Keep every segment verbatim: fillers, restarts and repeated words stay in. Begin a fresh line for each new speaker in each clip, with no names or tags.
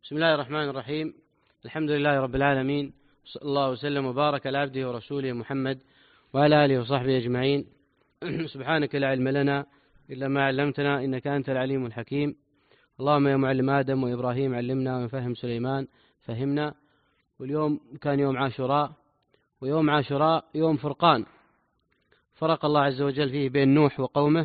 بسم الله الرحمن الرحيم. الحمد لله رب العالمين، صلى الله وسلم وبارك على عبده ورسوله محمد وعلى آله وصحبه أجمعين. سبحانك لا علم لنا إلا ما علمتنا إنك أنت العليم الحكيم. اللهم يا معلم آدم وإبراهيم علمنا ومفهم سليمان فهمنا. واليوم كان يوم عاشوراء، ويوم عاشوراء يوم فرقان، فرق الله عز وجل فيه بين نوح وقومه.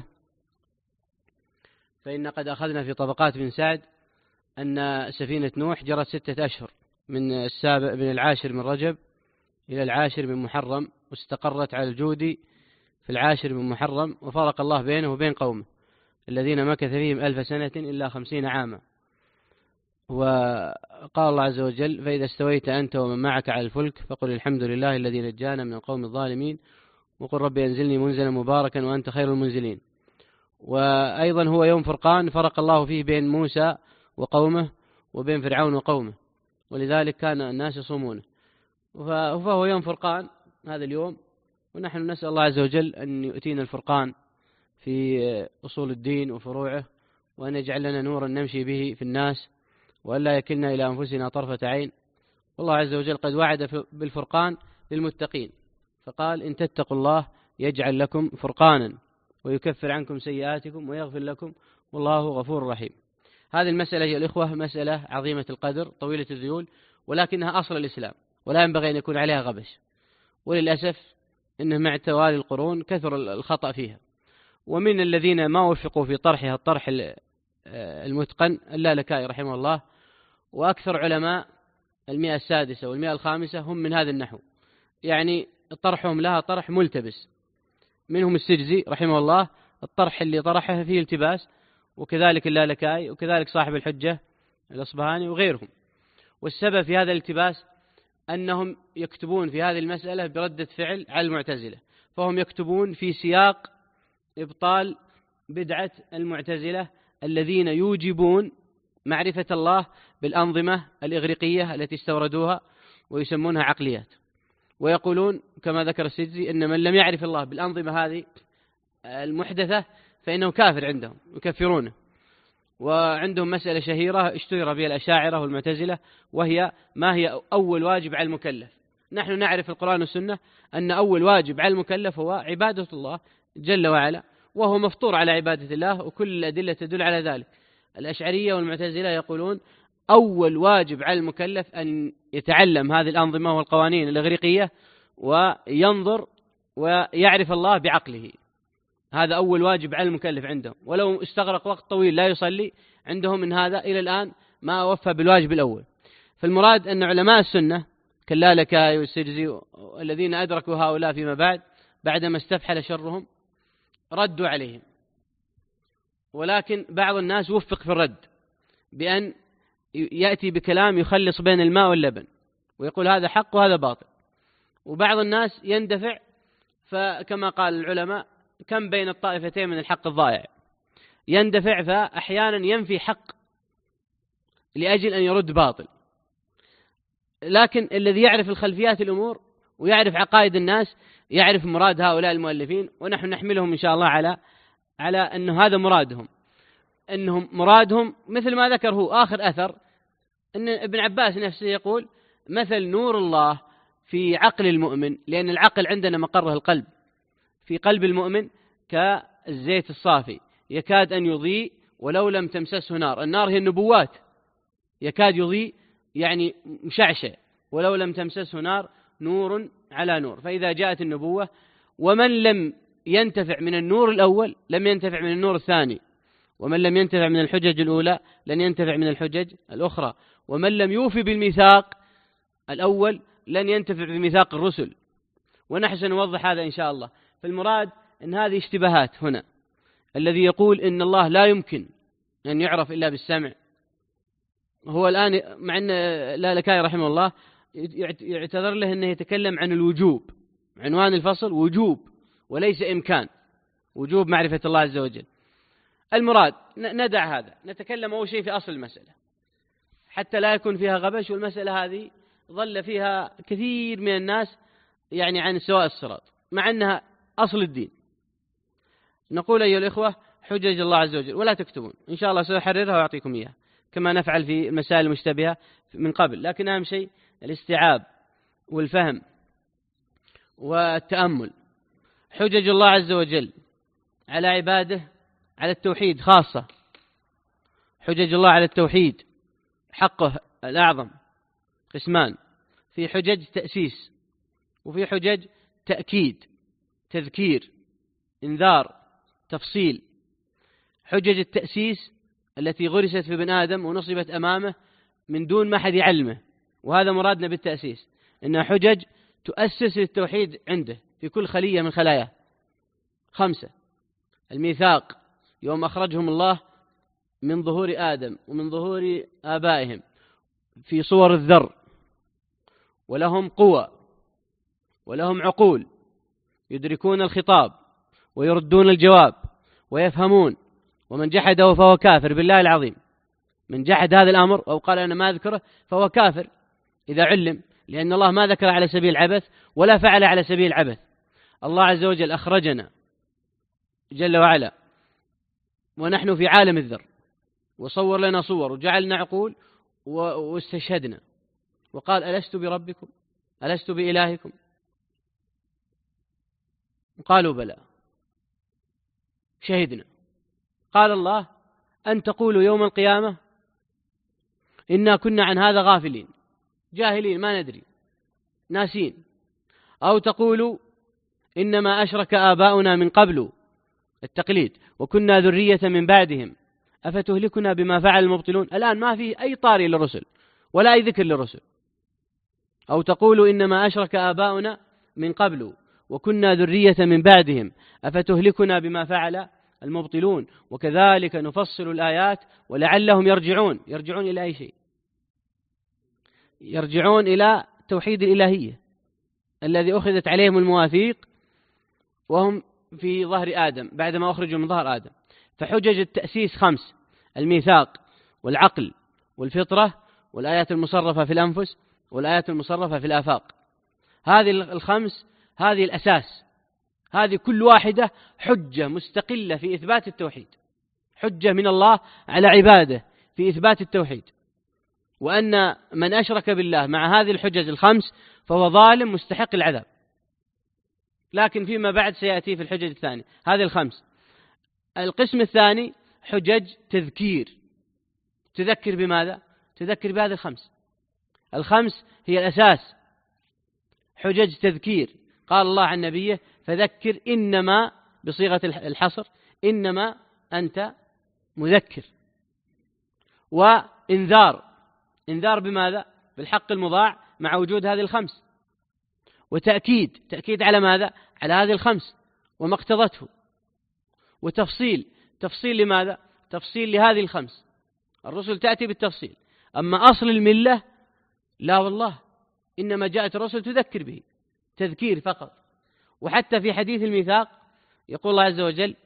فإن قد أخذنا في طبقات بن سعد أن سفينة نوح جرت ستة أشهر، من السابع من العاشر من رجب إلى العاشر من محرم، واستقرت على الجودي في العاشر من محرم، وفرق الله بينه وبين قومه الذين مكث فيهم ألف سنة إلا خمسين عاما. وقال الله عز وجل: فإذا استويت أنت ومن معك على الفلك فقل الحمد لله الذي نجانا من القوم الظالمين وقل ربي أنزلني منزلا مباركا وأنت خير المنزلين. وأيضا هو يوم فرقان، فرق الله فيه بين موسى وقومه وبين فرعون وقومه، ولذلك كان الناس يصومونه. فهو يوم فرقان هذا اليوم، ونحن نسأل الله عز وجل أن يؤتينا الفرقان في أصول الدين وفروعه، وأن يجعل لنا نورا نمشي به في الناس، وألا يكلنا إلى أنفسنا طرفة عين. والله عز وجل قد وعد بالفرقان للمتقين، فقال: إن تتقوا الله يجعل لكم فرقانا ويكفر عنكم سيئاتكم ويغفر لكم والله غفور رحيم. هذه المسألة يا الإخوة مسألة عظيمة القدر طويلة الذيول، ولكنها أصل الإسلام، ولا ينبغي أن يكون عليها غبش. وللأسف إنه مع توالي القرون كثر الخطأ فيها، ومن الذين ما وفقوا في طرحها الطرح المتقن اللالكائي رحمه الله، وأكثر علماء المئة السادسة والمئة الخامسة هم من هذا النحو، يعني طرحهم لها طرح ملتبس. منهم السجزي رحمه الله، الطرح اللي طرحه فيه التباس، وكذلك اللالكائي، وكذلك صاحب الحجة الأصبهاني وغيرهم. والسبب في هذا الالتباس أنهم يكتبون في هذه المسألة بردة فعل على المعتزلة، فهم يكتبون في سياق إبطال بدعة المعتزلة الذين يوجبون معرفة الله بالأنظمة الإغريقية التي استوردوها ويسمونها عقليات، ويقولون كما ذكر السجزي أن من لم يعرف الله بالأنظمة هذه المحدثة فإنه كافر عندهم، يكفرونه. وعندهم مسألة شهيرة اشتهر بها الأشاعرة والمعتزلة، وهي: ما هي أول واجب على المكلف؟ نحن نعرف في القرآن والسنة أن أول واجب على المكلف هو عبادة الله جل وعلا، وهو مفطور على عبادة الله، وكل الأدلة تدل على ذلك. الأشعرية والمعتزلة يقولون أول واجب على المكلف أن يتعلم هذه الأنظمة والقوانين الإغريقية وينظر ويعرف الله بعقله. هذا أول واجب على المكلف عندهم، ولو استغرق وقت طويل لا يصلي عندهم من هذا إلى الآن ما وفى بالواجب الأول. فالمراد أن علماء السنة كاللالكائي والسجزي الذين أدركوا هؤلاء فيما بعد بعدما استفحل شرهم ردوا عليهم، ولكن بعض الناس وفق في الرد بأن يأتي بكلام يخلص بين الماء واللبن ويقول هذا حق وهذا باطل، وبعض الناس يندفع، فكما قال العلماء: كم بين الطائفتين من الحق الضائع، يندفع فأحيانا ينفي حق لأجل أن يرد باطل. لكن الذي يعرف الخلفيات الأمور ويعرف عقائد الناس يعرف مراد هؤلاء المؤلفين، ونحن نحملهم إن شاء الله على على أن هذا مرادهم، أنهم مرادهم مثل ما ذكر هو آخر أثر، أن ابن عباس نفسه يقول: مثل نور الله في عقل المؤمن، لأن العقل عندنا مقره القلب، في قلب المؤمن كالزيت الصافي يكاد أن يضيء ولو لم تمسسه نار. النار هي النبوات، يكاد يضيء يعني مشعشع ولو لم تمسسه نار، نور على نور. فإذا جاءت النبوة، ومن لم ينتفع من النور الأول لم ينتفع من النور الثاني، ومن لم ينتفع من الحجج الأولى لن ينتفع من الحجج الأخرى، ومن لم يوفي بالميثاق الأول لن ينتفع بميثاق الرسل. ونحن سنوضح هذا إن شاء الله. فالمراد أن هذه اشتباهات هنا. الذي يقول إن الله لا يمكن أن يعرف إلا بالسمع، هو الآن مع أن اللالكائي رحمه الله يعتذر له أنه يتكلم عن الوجوب، عنوان الفصل وجوب وليس إمكان، وجوب معرفة الله عز وجل. المراد ندع هذا، نتكلم أول شيء في أصل المسألة حتى لا يكون فيها غبش. والمسألة هذه ظل فيها كثير من الناس يعني عن سواء الصراط، مع أنها أصل الدين. نقول أيها الإخوة: حجج الله عز وجل، ولا تكتبون، إن شاء الله سأحررها وأعطيكم إياها. كما نفعل في المسائل المشتبهة من قبل، لكن أهم شيء الاستيعاب والفهم والتأمل. حجج الله عز وجل على عباده على التوحيد خاصة، حجج الله على التوحيد حقه الأعظم قسمان، في حجج تأسيس وفي حجج تأكيد تذكير إنذار تفصيل. حجج التأسيس التي غرست في ابن آدم ونصبت أمامه من دون ما حد يعلمه، وهذا مرادنا بالتأسيس، إنها حجج تؤسس للتوحيد عنده في كل خلية من خلاياه. خمسة: الميثاق، يوم أخرجهم الله من ظهور آدم ومن ظهور آبائهم في صور الذر، ولهم قوى ولهم عقول يدركون الخطاب ويردون الجواب ويفهمون، ومن جحده فهو كافر بالله العظيم. من جحد هذا الأمر أو قال أنا ما أذكره فهو كافر إذا علم، لأن الله ما ذكر على سبيل العبث ولا فعل على سبيل العبث. الله عز وجل أخرجنا جل وعلا ونحن في عالم الذر، وصور لنا صور وجعلنا عقول واستشهدنا وقال ألست بربكم ألست بإلهكم؟ قالوا بلى شهدنا. قال الله أن تقولوا يوم القيامة إنا كنا عن هذا غافلين جاهلين ما ندري ناسين، أو تقولوا إنما أشرك آباؤنا من قبل التقليد وكنا ذرية من بعدهم أفتهلكنا بما فعل المبطلون. الآن ما في أي طاري للرسل ولا أي ذكر للرسل. أو تقولوا إنما أشرك آباؤنا من قبل وكنا ذرية من بعدهم أفتهلكنا بما فعل المبطلون وكذلك نفصل الآيات ولعلهم يرجعون. يرجعون إلى أي شيء؟ يرجعون إلى توحيد الإلهية الذي أخذت عليهم المواثيق وهم في ظهر آدم بعدما أخرجوا من ظهر آدم. فحجج التأسيس خمس: الميثاق والعقل والفطرة والآيات المصرفة في الأنفس والآيات المصرفة في الآفاق. هذه الخمس هذه الأساس، هذه كل واحدة حجة مستقلة في إثبات التوحيد، حجة من الله على عباده في إثبات التوحيد، وأن من أشرك بالله مع هذه الحجج الخمس فهو ظالم مستحق العذاب. لكن فيما بعد سيأتي في الحجج الثانية هذه الخمس. القسم الثاني حجج تذكير، تذكر بماذا؟ تذكر بهذه الخمس. الخمس هي الأساس، حجج تذكير. قال الله عن نبيه فذكر إنما بصيغة الحصر إنما أنت مذكر. وإنذار، إنذار بماذا؟ بالحق المضاع مع وجود هذه الخمس. وتأكيد، تأكيد على ماذا؟ على هذه الخمس وما اقتضته. وتفصيل، تفصيل لماذا؟ تفصيل لهذه الخمس. الرسل تأتي بالتفصيل، أما أصل الملة لا والله، إنما جاءت الرسل تذكر به، تذكير فقط. وحتى في حديث الميثاق يقول الله عز وجل،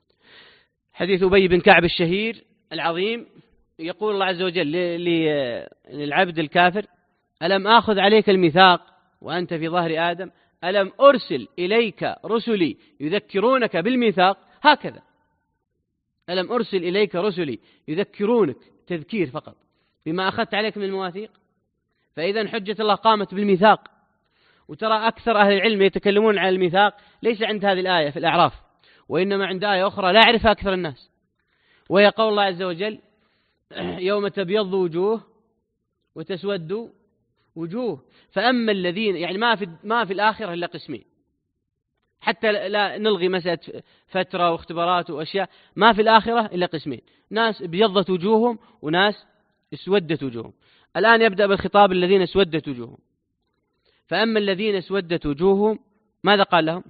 حديث أبي بن كعب الشهير العظيم، يقول الله عز وجل للعبد الكافر ألم آخذ عليك الميثاق وأنت في ظهر آدم؟ ألم أرسل إليك رسلي يذكرونك بالميثاق؟ هكذا، ألم أرسل إليك رسلي يذكرونك، تذكير فقط بما أخذت عليك من المواثيق. فإذا حجة الله قامت بالميثاق. وترى أكثر أهل العلم يتكلمون عن الميثاق ليس عند هذه الآية في الأعراف، وإنما عند آية أخرى لا يعرفها أكثر الناس، وهي قول الله عز وجل يوم تبيض وجوه وتسود وجوه. فأما الذين، يعني ما في ما في الآخرة إلا قسمين، حتى لا نلغي مسألة فترة واختبارات وأشياء، ما في الآخرة إلا قسمين: ناس بيضت وجوههم وناس اسودت وجوههم. الآن يبدأ بالخطاب الذين اسودت وجوههم. فأما الذين اسودت وجوههم ماذا قال لهم؟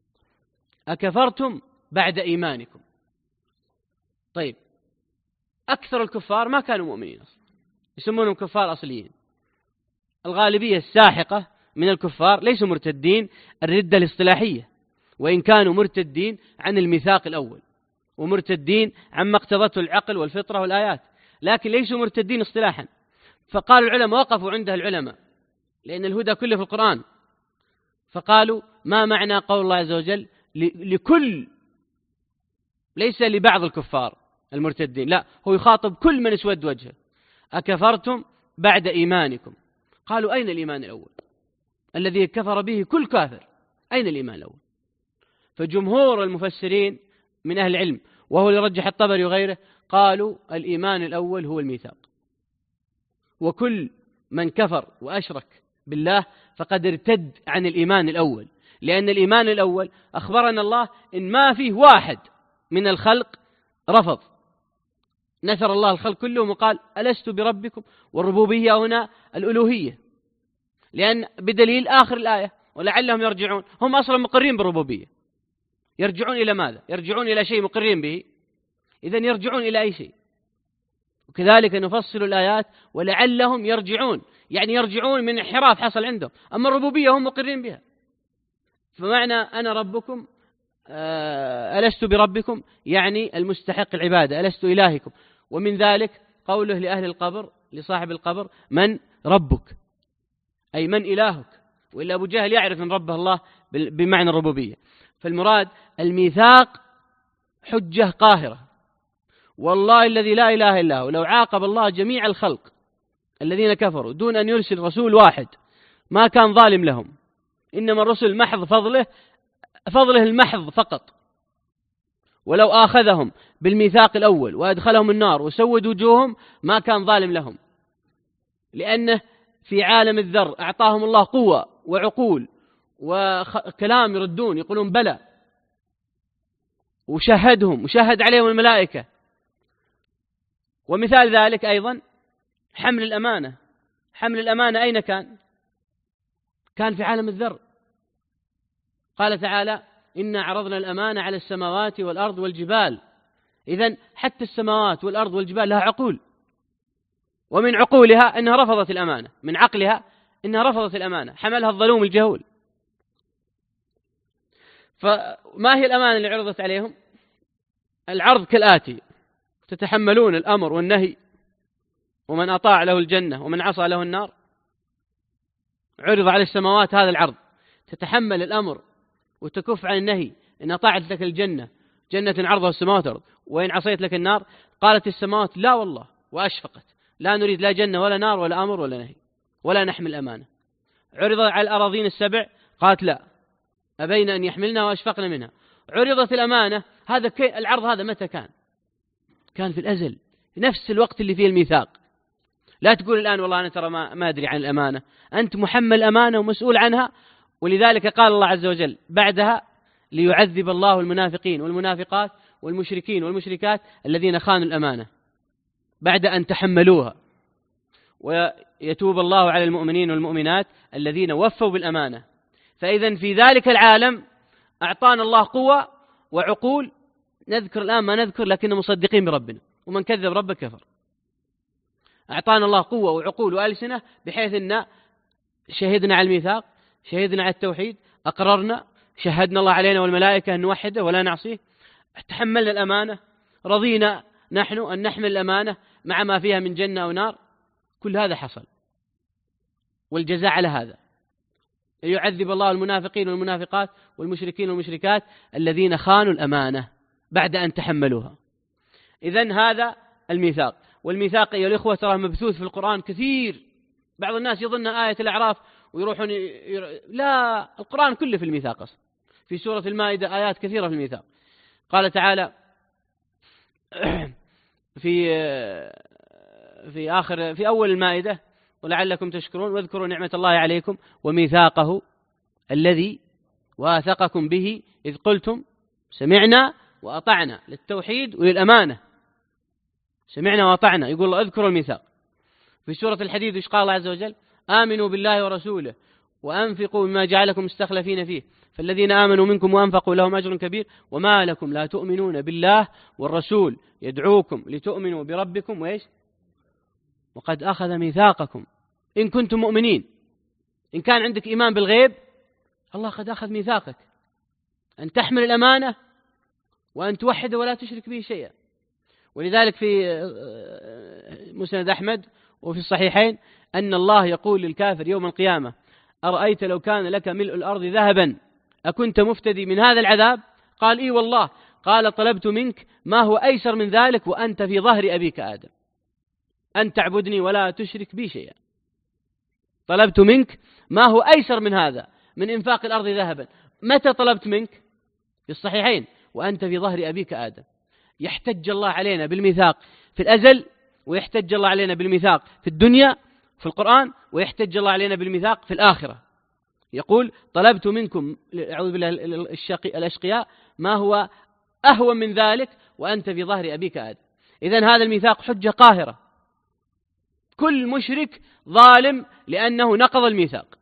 أكفرتم بعد إيمانكم. طيب، أكثر الكفار ما كانوا مؤمنين أصلا، يسمونهم كفار أصليين. الغالبية الساحقة من الكفار ليسوا مرتدين الردة الاصطلاحية، وإن كانوا مرتدين عن الميثاق الأول ومرتدين عما اقتضته العقل والفطرة والآيات، لكن ليسوا مرتدين اصطلاحا. فقالوا العلماء، وقفوا عندها العلماء لأن الهدى كله في القرآن، فقالوا ما معنى قول الله عز وجل لكل، ليس لبعض الكفار المرتدين، لا، هو يخاطب كل من اسود وجهه، أكفرتم بعد إيمانكم. قالوا أين الإيمان الأول الذي كفر به كل كافر؟ أين الإيمان الأول؟ فجمهور المفسرين من أهل العلم، وهو اللي رجح الطبري وغيره، قالوا الإيمان الأول هو الميثاق، وكل من كفر وأشرك بالله فقد ارتد عن الإيمان الأول، لأن الإيمان الأول أخبرنا الله إن ما فيه واحد من الخلق رفض، نثر الله الخلق كلهم وقال ألست بربكم، والربوبية هنا الألوهية، لأن بدليل آخر الآية ولعلهم يرجعون، هم أصلا مقرين بالربوبية، يرجعون إلى ماذا؟ يرجعون إلى شيء مقرين به، إذن يرجعون إلى أي شيء. وكذلك نفصل الآيات ولعلهم يرجعون، يعني يرجعون من انحراف حصل عندهم، أما الربوبية هم مقرين بها. فمعنى أنا ربكم ألست بربكم يعني المستحق العبادة، ألست إلهكم. ومن ذلك قوله لأهل القبر لصاحب القبر من ربك، أي من إلهك، وإلا أبو جهل يعرف أن ربه الله بمعنى الربوبية. فالمراد الميثاق حجة قاهرة، والله الذي لا إله إلا هو لو عاقب الله جميع الخلق الذين كفروا دون أن يرسل رسول واحد ما كان ظالم لهم، إنما الرسل محض فضله فضله المحض فقط. ولو آخذهم بالميثاق الأول وأدخلهم النار وسود وجوههم ما كان ظالم لهم، لأنه في عالم الذر أعطاهم الله قوة وعقول وكلام يردون يقولون بلى، وشهدهم وشهد عليهم الملائكة. ومثال ذلك أيضا حمل الأمانة. حمل الأمانة أين كان؟ كان في عالم الذر. قال تعالى إنا عرضنا الأمانة على السماوات والأرض والجبال. إذن حتى السماوات والأرض والجبال لها عقول، ومن عقولها أنها رفضت الأمانة، من عقلها أنها رفضت الأمانة، حملها الظلوم الجهول. فما هي الأمانة اللي عرضت عليهم؟ العرض كالآتي: تتحملون الأمر والنهي، ومن أطاع له الجنة ومن عصى له النار. عرض على السماوات هذا العرض، تتحمل الأمر وتكف عن النهي، إن أطاعت لك الجنة جنة عرضها السماوات والأرض، وإن عصيت لك النار. قالت السماوات لا والله، وأشفقت، لا نريد لا جنة ولا نار ولا أمر ولا نهي ولا نحمل أمانة. عرض على الأراضين السبع، قالت لا، أبين أن يحملنا وأشفقنا منها. عرضت الأمانة. هذا العرض هذا متى كان؟ كان في الأزل، في نفس الوقت اللي فيه الميثاق. لا تقول الآن والله أنا ترى ما, ما أدري عن الأمانة، أنت محمل أمانة ومسؤول عنها. ولذلك قال الله عز وجل بعدها: ليعذب الله المنافقين والمنافقات والمشركين والمشركات الذين خانوا الأمانة بعد أن تحملوها، ويتوب الله على المؤمنين والمؤمنات الذين وفوا بالأمانة. فإذا في ذلك العالم أعطانا الله قوة وعقول، نذكر الآن ما نذكر لكن مصدقين بربنا، ومن كذب ربك كفر. أعطانا الله قوة وعقول وألسنة بحيث أن شهدنا على الميثاق، شهدنا على التوحيد، أقررنا، شهدنا الله علينا والملائكة أن نوحده ولا نعصيه، تحملنا الأمانة، رضينا نحن أن نحمل الأمانة مع ما فيها من جنة أو نار. كل هذا حصل، والجزاء على هذا: يعذب الله المنافقين والمنافقات والمشركين والمشركات الذين خانوا الأمانة بعد أن تحملوها. إذن هذا الميثاق. والميثاق أيها الإخوة تراه مبثوث في القرآن كثير. بعض الناس يظن آية الأعراف ويروحون ير... لا، القرآن كله في الميثاق أصلا. في سورة المائدة آيات كثيرة في الميثاق. قال تعالى في في آخر في أول المائدة: ولعلكم تشكرون واذكروا نعمة الله عليكم وميثاقه الذي واثقكم به إذ قلتم سمعنا وأطعنا، للتوحيد وللأمانة. سمعنا وأطعنا، يقول الله اذكروا الميثاق. في سورة الحديد إيش قال الله عز وجل؟ آمنوا بالله ورسوله وأنفقوا مما جعلكم مستخلفين فيه فالذين آمنوا منكم وأنفقوا لهم أجر كبير وما لكم لا تؤمنون بالله والرسول يدعوكم لتؤمنوا بربكم وإيش وقد أخذ ميثاقكم إن كنتم مؤمنين. إن كان عندك إيمان بالغيب الله قد أخذ ميثاقك أن تحمل الأمانة وأن توحد ولا تشرك به شيئا. ولذلك في مسند أحمد وفي الصحيحين أن الله يقول للكافر يوم القيامة: أرأيت لو كان لك ملء الأرض ذهبا أكنت مفتدي من هذا العذاب؟ قال إي والله. قال طلبت منك ما هو أيسر من ذلك وأنت في ظهر أبيك آدم. أن تعبدني ولا تشرك بي شيئا. طلبت منك ما هو أيسر من هذا، من إنفاق الأرض ذهبا. متى طلبت منك؟ في الصحيحين: وأنت في ظهر أبيك آدم. يحتج الله علينا بالميثاق في الأزل، ويحتج الله علينا بالميثاق في الدنيا في القرآن، ويحتج الله علينا بالميثاق في الآخرة. يقول: طلبت منكم، أعوذ بالله الأشقياء، ما هو أهون من ذلك وأنت في ظهر أبيك آدم. إذن هذا الميثاق حجة قاهرة. كل مشرك ظالم لأنه نقض الميثاق،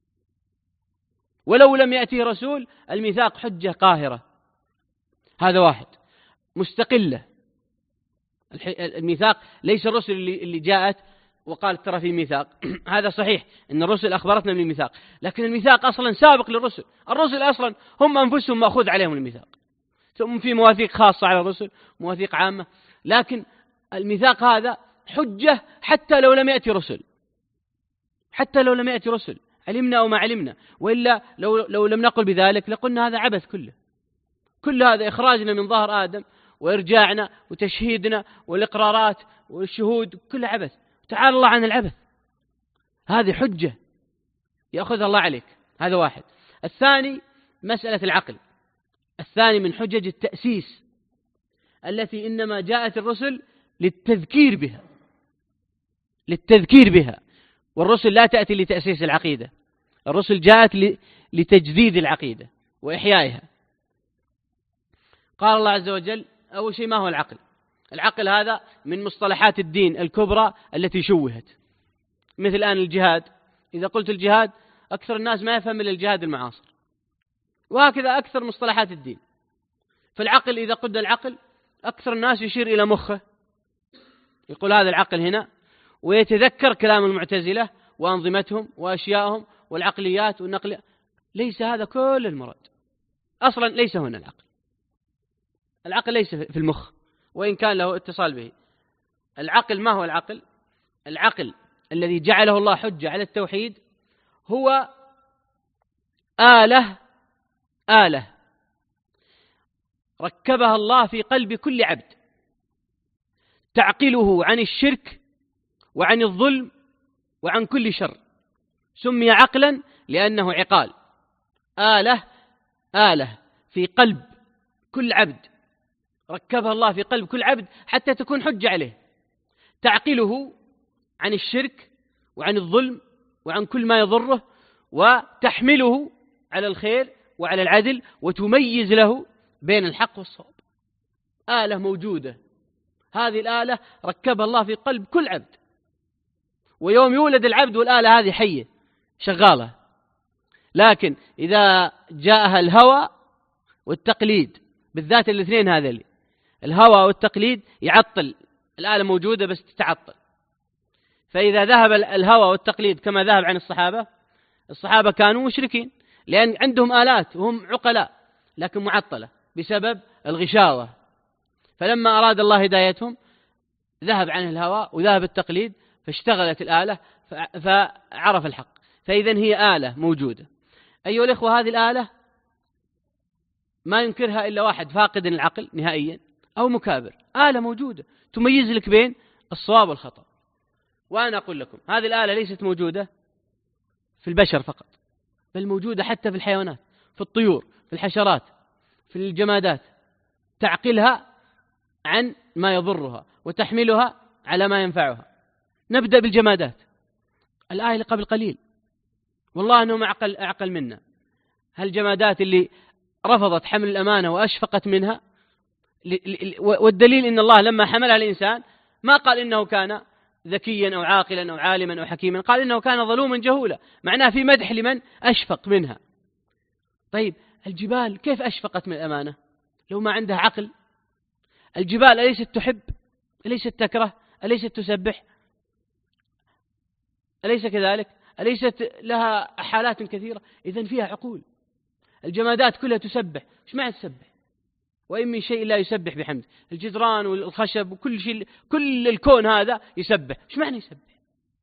ولو لم يأتيه رسول الميثاق حجة قاهرة. هذا واحد. مستقلة الميثاق، ليس الرسل اللي جاءت وقالت ترى في ميثاق. هذا صحيح أن الرسل أخبرتنا من الميثاق، لكن الميثاق أصلا سابق للرسل. الرسل أصلا هم أنفسهم مأخوذ عليهم الميثاق، ثم في مواثيق خاصة على الرسل، مواثيق عامة، لكن الميثاق هذا حجة حتى لو لم يأتي رسل، حتى لو لم يأتي رسل، علمنا أو ما علمنا. وإلا لو, لو لم نقل بذلك لقلنا هذا عبث كله. كل هذا إخراجنا من ظهر آدم وإرجاعنا وتشهيدنا والإقرارات والشهود كله عبث. تعالى الله عن العبث. هذه حجة يأخذها الله عليك. هذا واحد. الثاني مسألة العقل. الثاني من حجج التأسيس التي إنما جاءت الرسل للتذكير بها، للتذكير بها. والرسل لا تأتي لتأسيس العقيدة، الرسل جاءت لتجديد العقيدة وإحيائها. قال الله عز وجل: أول شيء ما هو العقل؟ العقل هذا من مصطلحات الدين الكبرى التي شوهت، مثل الآن الجهاد. إذا قلت الجهاد أكثر الناس ما يفهم إلا الجهاد المعاصر، وهكذا أكثر مصطلحات الدين. فالعقل إذا قلت العقل أكثر الناس يشير إلى مخه، يقول هذا العقل هنا، ويتذكر كلام المعتزلة وأنظمتهم وأشيائهم والعقليات والنقل. ليس هذا كل المراد، أصلا ليس هنا العقل. العقل ليس في المخ وإن كان له اتصال به. العقل ما هو العقل؟ العقل الذي جعله الله حجة على التوحيد هو آلة آلة ركبها الله في قلب كل عبد تعقله عن الشرك وعن الظلم وعن كل شر. سمي عقلا لأنه عقال، آلة آلة في قلب كل عبد، ركبها الله في قلب كل عبد حتى تكون حجة عليه، تعقله عن الشرك وعن الظلم وعن كل ما يضره، وتحمله على الخير وعلى العدل، وتميز له بين الحق والصواب. آلة موجودة، هذه الآلة ركبها الله في قلب كل عبد، ويوم يولد العبد والآلة هذه حية شغالة. لكن إذا جاءها الهوى والتقليد، بالذات الاثنين هذا اللي الهوى والتقليد يعطل الآلة موجودة بس تتعطل. فإذا ذهب الهوى والتقليد كما ذهب عن الصحابة، الصحابة كانوا مشركين لأن عندهم آلات وهم عقلاء لكن معطلة بسبب الغشاوة. فلما أراد الله هدايتهم ذهب عنه الهوى وذهب التقليد، فاشتغلت الآلة فعرف الحق. فإذن هي آلة موجودة. أيها الإخوة، هذه الآلة ما ينكرها إلا واحد فاقد العقل نهائيا أو مكابر. آلة موجودة تميز لك بين الصواب والخطأ. وأنا أقول لكم هذه الآلة ليست موجودة في البشر فقط، بل موجودة حتى في الحيوانات، في الطيور، في الحشرات، في الجمادات، تعقلها عن ما يضرها وتحملها على ما ينفعها. نبدأ بالجمادات. الآية اللي قبل قليل والله أنهم أعقل, أعقل منا. هالجمادات اللي رفضت حمل الأمانة وأشفقت منها، والدليل إن الله لما حملها الإنسان ما قال إنه كان ذكيا أو عاقلا أو عالما أو حكيما، قال إنه كان ظلوما جهولا، معناه في مدح لمن أشفق منها. طيب الجبال كيف أشفقت من الأمانة لو ما عندها عقل؟ الجبال أليست تحب؟ أليست تكره؟ أليست تسبح؟ أليس كذلك؟ أليست لها حالات كثيرة؟ إذن فيها عقول. الجمادات كلها تسبح. إيش معنى تسبح؟ وإن من شيء لا يسبح بحمد. الجدران والخشب وكل شيء، كل الكون هذا يسبح. إيش معنى يسبح؟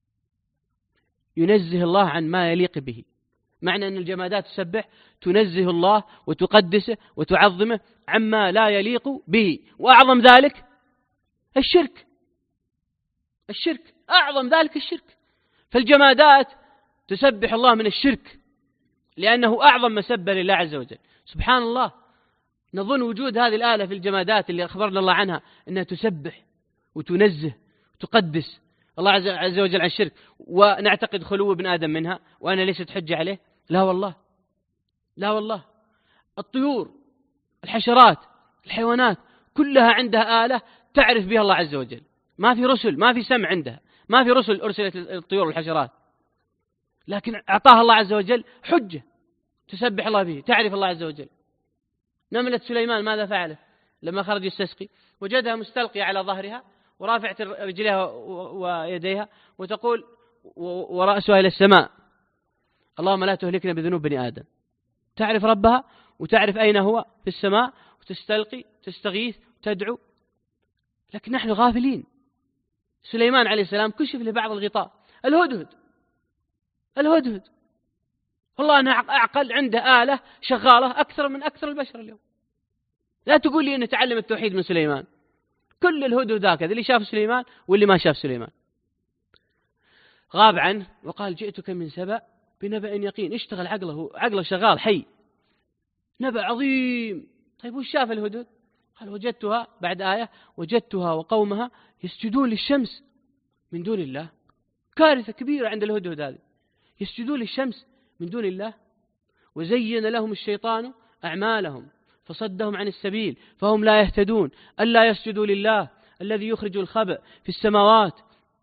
ينزه الله عن ما يليق به. معنى أن الجمادات تسبح تنزه الله وتقدسه وتعظمه عما لا يليق به. وأعظم ذلك الشرك. الشرك أعظم ذلك الشرك. فالجمادات تسبح الله من الشرك لأنه أعظم مسبة لله عز وجل. سبحان الله، نظن وجود هذه الآلة في الجمادات اللي أخبرنا الله عنها أنها تسبح وتنزه وتقدس الله عز وجل عن الشرك، ونعتقد خلو ابن آدم منها وأنا ليست حجة عليه. لا والله، لا والله. الطيور، الحشرات، الحيوانات كلها عندها آلة تعرف بها الله عز وجل. ما في رسل، ما في سمع عندها، ما في رسل أرسلت الطيور والحشرات، لكن أعطاها الله عز وجل حجة تسبح الله به، تعرف الله عز وجل. نملة سليمان ماذا فعلت لما خرج يستسقي؟ وجدها مستلقية على ظهرها ورافعة رجليها ويديها وتقول ورأسها إلى السماء: اللهم لا تهلكنا بذنوب بني آدم. تعرف ربها وتعرف أين هو في السماء، وتستلقي، تستغيث، تدعو. لكن نحن غافلين. سليمان عليه السلام كشف له بعض الغطاء. الهدهد، الهدهد والله أنا أعقل، عنده آلة شغالة أكثر من أكثر البشر اليوم. لا تقول لي أن تعلم التوحيد من سليمان. كل الهدهد هكذا، اللي شاف سليمان واللي ما شاف سليمان. غاب عنه وقال: جئتك من سبأ بنبأ يقين. اشتغل عقله، عقله شغال حي، نبأ عظيم. طيب وش شاف الهدهد؟ قال: وجدتها، بعد آية: وجدتها وقومها يسجدون للشمس من دون الله. كارثة كبيرة عند الهدهد هذه، يسجدون للشمس من دون الله. وزين لهم الشيطان أعمالهم فصدهم عن السبيل فهم لا يهتدون، ألا يسجدوا لله الذي يخرج الخبأ في السماوات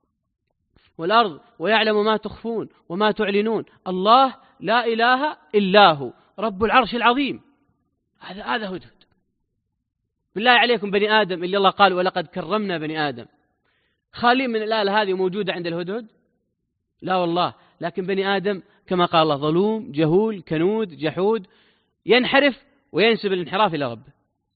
والأرض ويعلم ما تخفون وما تعلنون، الله لا إله إلا هو رب العرش العظيم. هذا هذا هدهد. بالله عليكم بني آدم اللي الله قال: ولقد كرمنا بني آدم، خالين من الآلة هذه موجودة عند الهدهد؟ لا والله. لكن بني آدم كما قال الله: ظلوم جهول كنود جحود، ينحرف وينسب الانحراف إلى ربه.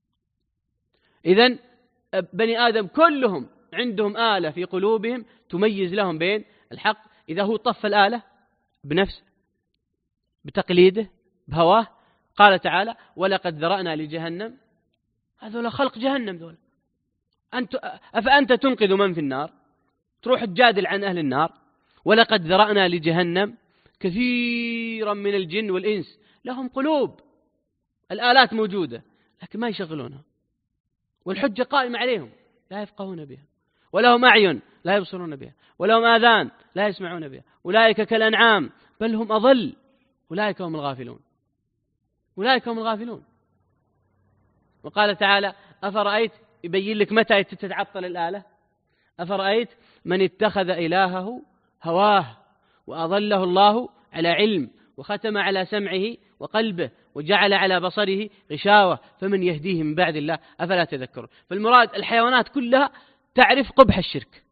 إذن بني آدم كلهم عندهم آلة في قلوبهم تميز لهم بين الحق. إذا هو طف الآلة بنفسه بتقليده بهواه، قال تعالى: ولقد ذرأنا لجهنم. هذول خلق جهنم ذول. أنت أفأنت تنقذ من في النار؟ تروح تجادل عن أهل النار. ولقد ذرأنا لجهنم كثيرا من الجن والإنس لهم قلوب، الآلات موجودة لكن ما يشغلونها، والحجة قائمة عليهم لا يفقهون بها، ولهم أعين لا يبصرون بها، ولهم آذان لا يسمعون بها، أولئك كالأنعام بل هم أضل، أولئك هم الغافلون، أولئك هم الغافلون. وقال تعالى: أفرأيت، يبين لك متى تتعطل الآلة: أفرأيت من اتخذ إلهه هواه وأضله الله على علم وختم على سمعه وقلبه وجعل على بصره غشاوة فمن يهديه من بعد الله أفلا تذكرون. فالمراد الحيوانات كلها تعرف قبح الشرك.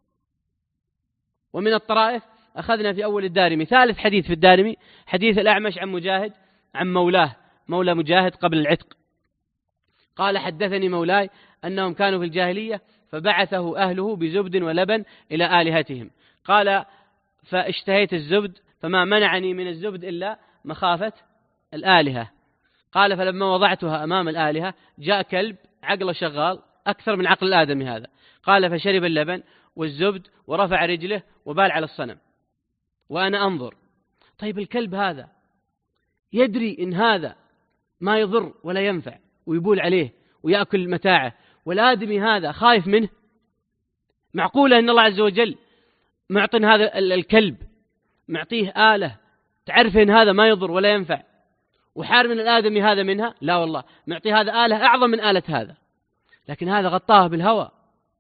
ومن الطرائف أخذنا في أول الدارمي ثالث حديث في الدارمي، حديث الأعمش عن مجاهد عن مولاه، مولى مجاهد قبل العتق، قال: حدثني مولاي أنهم كانوا في الجاهلية فبعثه أهله بزبد ولبن إلى آلهتهم، قال: فاشتهيت الزبد فما منعني من الزبد إلا مخافة الآلهة. قال: فلما وضعتها أمام الآلهة جاء كلب عقله شغال أكثر من عقل الآدمي هذا، قال: فشرب اللبن والزبد ورفع رجله وبال على الصنم وأنا أنظر. طيب الكلب هذا يدري إن هذا ما يضر ولا ينفع ويبول عليه ويأكل متاعه، والآدمي هذا خايف منه؟ معقولة أن الله عز وجل معطن هذا الكلب، معطيه آلة تعرف إن هذا ما يضر ولا ينفع وحار من الآدمي هذا منها؟ لا والله، معطي هذا آلة أعظم من آلة هذا، لكن هذا غطاها بالهوى،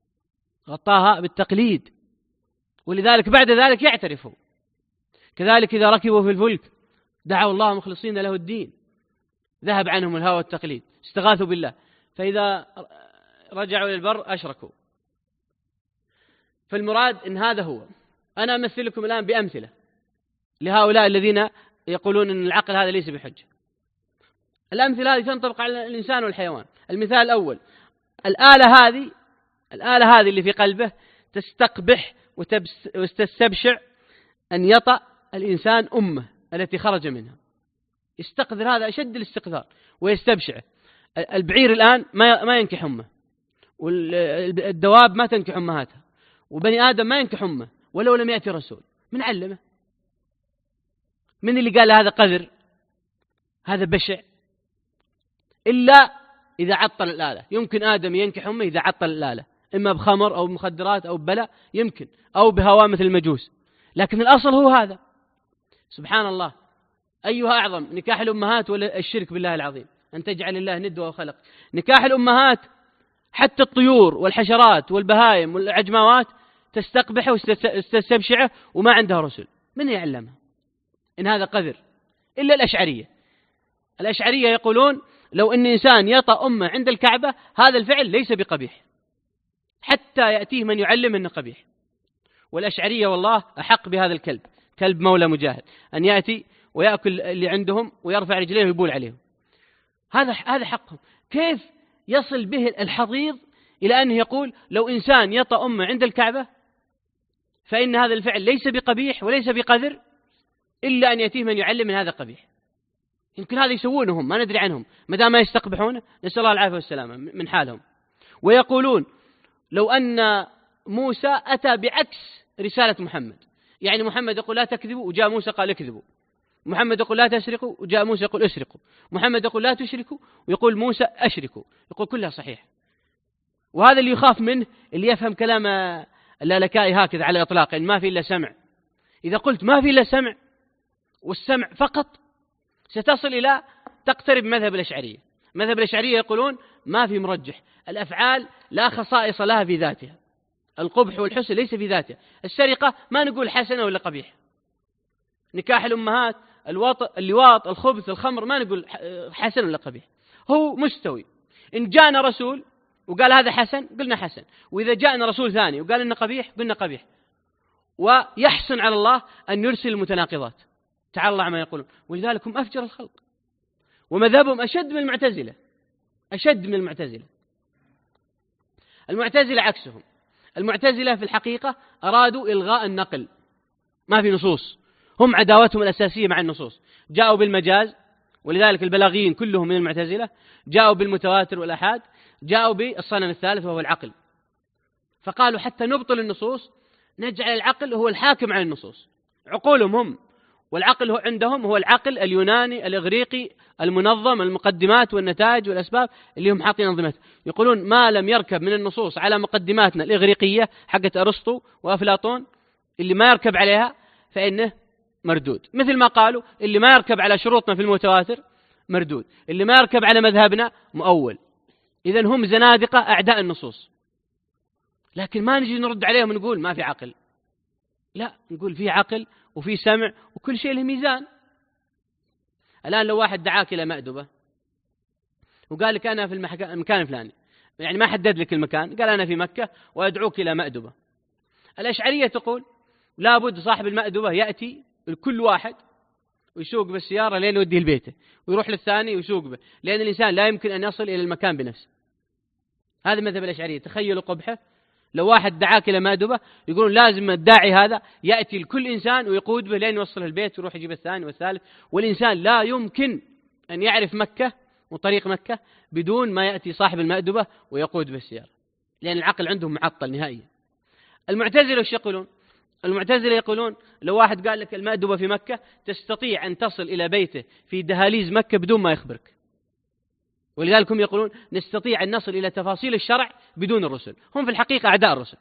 غطاها بالتقليد، ولذلك بعد ذلك يعترفوا. كذلك إذا ركبوا في الفلك دعوا الله مخلصين له الدين، ذهب عنهم الهوى والتقليد، استغاثوا بالله، فإذا رجعوا للبر أشركوا. فالمراد إن هذا هو. أنا أمثلكم الآن بأمثلة لهؤلاء الذين يقولون أن العقل هذا ليس بحجة. الأمثلة هذه تنطبق على الإنسان والحيوان. المثال الأول: الآلة هذه الآلة هذه اللي في قلبه تستقبح وتستبشع أن يطأ الإنسان أمه التي خرج منها، يستقذر هذا أشد الاستقذار ويستبشعه. البعير الآن ما ما ينكح أمه، والدواب ما تنكح أمهاتها، وبني آدم ما ينكح أمه ولو لم يأتي رسول، من علمه؟ من اللي قال هذا قذر، هذا بشع؟ إلا إذا عطل الآلة. يمكن آدم ينكح أمه إذا عطل الآلة، إما بخمر أو بمخدرات أو ببلاء يمكن، أو بهواء مثل المجوس، لكن الأصل هو هذا. سبحان الله، أيها أعظم، نكاح الأمهات ولا الشرك بالله العظيم؟ أن تجعل الله ند وخلق. نكاح الأمهات حتى الطيور والحشرات والبهائم والعجماوات تستقبحه وتستبشعه وما عندها رسل، من يعلمها إن هذا قذر؟ إلا الأشعرية. الأشعرية يقولون لو أن إنسان يطأ أمه عند الكعبة هذا الفعل ليس بقبيح حتى يأتيه من يعلم أنه قبيح. والأشعرية والله أحق بهذا الكلب، كلب مولى مجاهد، أن يأتي ويأكل اللي عندهم ويرفع رجليه ويبول عليهم. هذا هذا حقهم. كيف يصل به الحضيض إلى أنه يقول لو إنسان يطأ أمه عند الكعبة فإن هذا الفعل ليس بقبيح وليس بقذر إلا أن يأتيه من يعلم من هذا قبيح؟ يمكن هذا يسوونهم ما ندري عنهم، ما دام ما يستقبحونه، نسأل الله العافية والسلامة من حالهم. ويقولون لو أن موسى أتى بعكس رسالة محمد، يعني محمد يقول لا تكذبوا وجاء موسى قال اكذبوا، محمد يقول لا تسرقوا وجاء موسى يقول اسرقوا، محمد يقول لا تشركوا ويقول موسى أشركوا، يقول كلها صحيح. وهذا اللي يخاف منه اللي يفهم كلام اللالكائي هكذا على الإطلاق، إن ما في إلا سمع. إذا قلت ما في إلا سمع والسمع فقط ستصل إلى تقترب مذهب الأشعرية. مذهب الأشعرية يقولون ما في مرجح، الأفعال لا خصائص لها في ذاتها، القبح والحسن ليس في ذاتها. السرقة ما نقول حسنة ولا قبيح، نكاح الأمهات، الوط... اللواط، الخبث، الخمر، ما نقول حسن ولا قبيح، هو مستوي. إن جاءنا رسول وقال هذا حسن قلنا حسن، وإذا جاءنا رسول ثاني وقال إنه قبيح قلنا قبيح. ويحسن على الله أن يرسل المتناقضات، تعالى الله عما يقولون. ولذلك هم أفجر الخلق، ومذهبهم أشد من المعتزلة، أشد من المعتزلة. المعتزلة عكسهم، المعتزلة في الحقيقة أرادوا إلغاء النقل، ما في نصوص، هم عداوتهم الأساسية مع النصوص. جاءوا بالمجاز، ولذلك البلاغيين كلهم من المعتزلة. جاءوا بالمتواتر والأحاد، جاءوا بالصنم الثالث وهو العقل. فقالوا حتى نبطل النصوص نجعل العقل هو الحاكم على النصوص. عقولهم هم، والعقل هو عندهم هو العقل اليوناني الإغريقي المنظم، المقدمات والنتائج والأسباب اللي هم حاطين أنظمته. يقولون ما لم يركب من النصوص على مقدماتنا الإغريقية حقت أرسطو وأفلاطون، اللي ما يركب عليها فإنه مردود. مثل ما قالوا اللي ما يركب على شروطنا في المتواتر مردود، اللي ما يركب على مذهبنا مؤول. إذن هم زنادقة أعداء النصوص. لكن ما نجي نرد عليهم ونقول ما في عقل، لا، نقول في عقل وفي سمع وكل شيء له ميزان. الآن لو واحد دعاك إلى مأدبة وقال لك أنا في المكان الفلاني، يعني ما حدد لك المكان، قال أنا في مكة وأدعوك إلى مأدبة، الأشعرية تقول لابد صاحب المأدبة يأتي لكل واحد ويسوق بالسيارة لين يوديه البيت، ويروح للثاني ويسوق به، لأن الإنسان لا يمكن أن يصل إلى المكان بنفسه. هذا مذهب الأشعرية. تخيلوا قبحه، لو واحد دعاك إلى مأدبة يقولون لازم الداعي هذا يأتي لكل إنسان ويقود به لين يوصل البيت ويروح يجيب الثاني والثالث، والإنسان لا يمكن أن يعرف مكة وطريق مكة بدون ما يأتي صاحب المأدبة ويقود بالسيارة، لأن العقل عندهم معطل نهائيا. المعتزلة وش يقولون؟ المعتزلة يقولون لو واحد قال لك المأدبة في مكة تستطيع أن تصل إلى بيته في دهاليز مكة بدون ما يخبرك. ولذلك هم يقولون نستطيع أن نصل إلى تفاصيل الشرع بدون الرسل. هم في الحقيقة أعداء الرسل.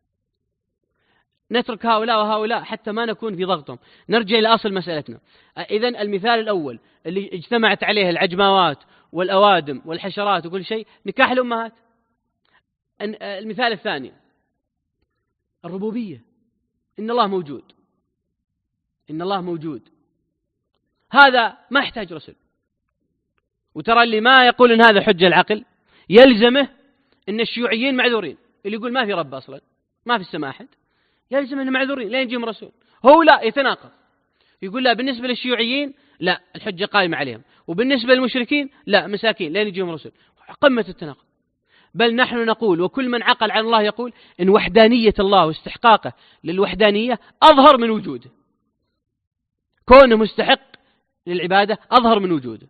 نترك هؤلاء وهؤلاء حتى ما نكون في ضغطهم، نرجع إلى أصل مسألتنا. إذن المثال الأول اللي اجتمعت عليه العجماوات والأوادم والحشرات وكل شيء نكاح الأمهات. المثال الثاني الربوبية، إن الله موجود، إن الله موجود، هذا ما يحتاج رسل. وترى اللي ما يقول إن هذا حجة العقل يلزمه إن الشيوعيين معذورين، اللي يقول ما في رب أصلا، ما في السماء أحد، يلزم إنه معذورين لين يجيهم رسول. هو لا يتناقض، يقول لا بالنسبة للشيوعيين لا الحجة قائمة عليهم، وبالنسبة للمشركين لا مساكين لين يجيهم رسول. قمة التناقض. بل نحن نقول وكل من عقل عن الله يقول إن وحدانية الله واستحقاقه للوحدانية أظهر من وجوده، كونه مستحق للعبادة أظهر من وجوده.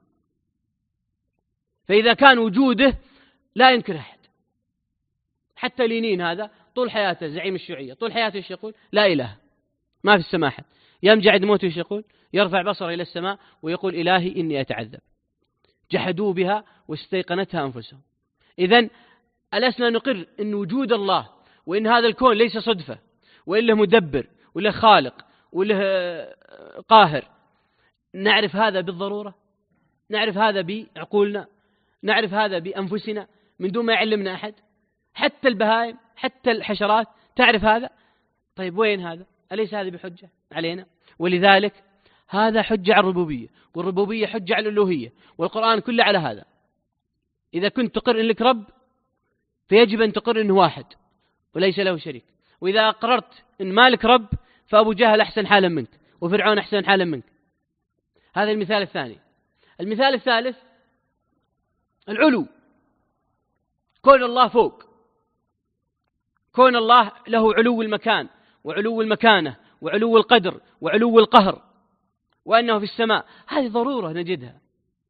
فإذا كان وجوده لا ينكر أحد، حتى لينين هذا طول حياته زعيم الشيوعية طول حياته ايش يقول؟ لا إله، ما في السماء أحد. يمجع عند موته ايش يقول؟ يرفع بصره إلى السماء ويقول إلهي إني أتعذب. جحدوا بها واستيقنتها أنفسهم. إذن ألسنا نقر أن وجود الله وإن هذا الكون ليس صدفة، وإن له مدبر وله خالق وله قاهر؟ نعرف هذا بالضرورة، نعرف هذا بعقولنا، نعرف هذا بأنفسنا من دون ما يعلمنا أحد. حتى البهائم حتى الحشرات تعرف هذا. طيب وين هذا؟ أليس هذا بحجة علينا؟ ولذلك هذا حجة على الربوبية، والربوبية حجة على الألوهية، والقرآن كله على هذا. إذا كنت تقر إن لك رب فيجب أن تقر إنه واحد وليس له شريك. وإذا قررت إن مالك رب فأبو جهل أحسن حالا منك وفرعون أحسن حالا منك. هذا المثال الثاني. المثال الثالث العلو، كون الله فوق، كون الله له علو المكان وعلو المكانة وعلو القدر وعلو القهر، وأنه في السماء. هذه ضرورة نجدها.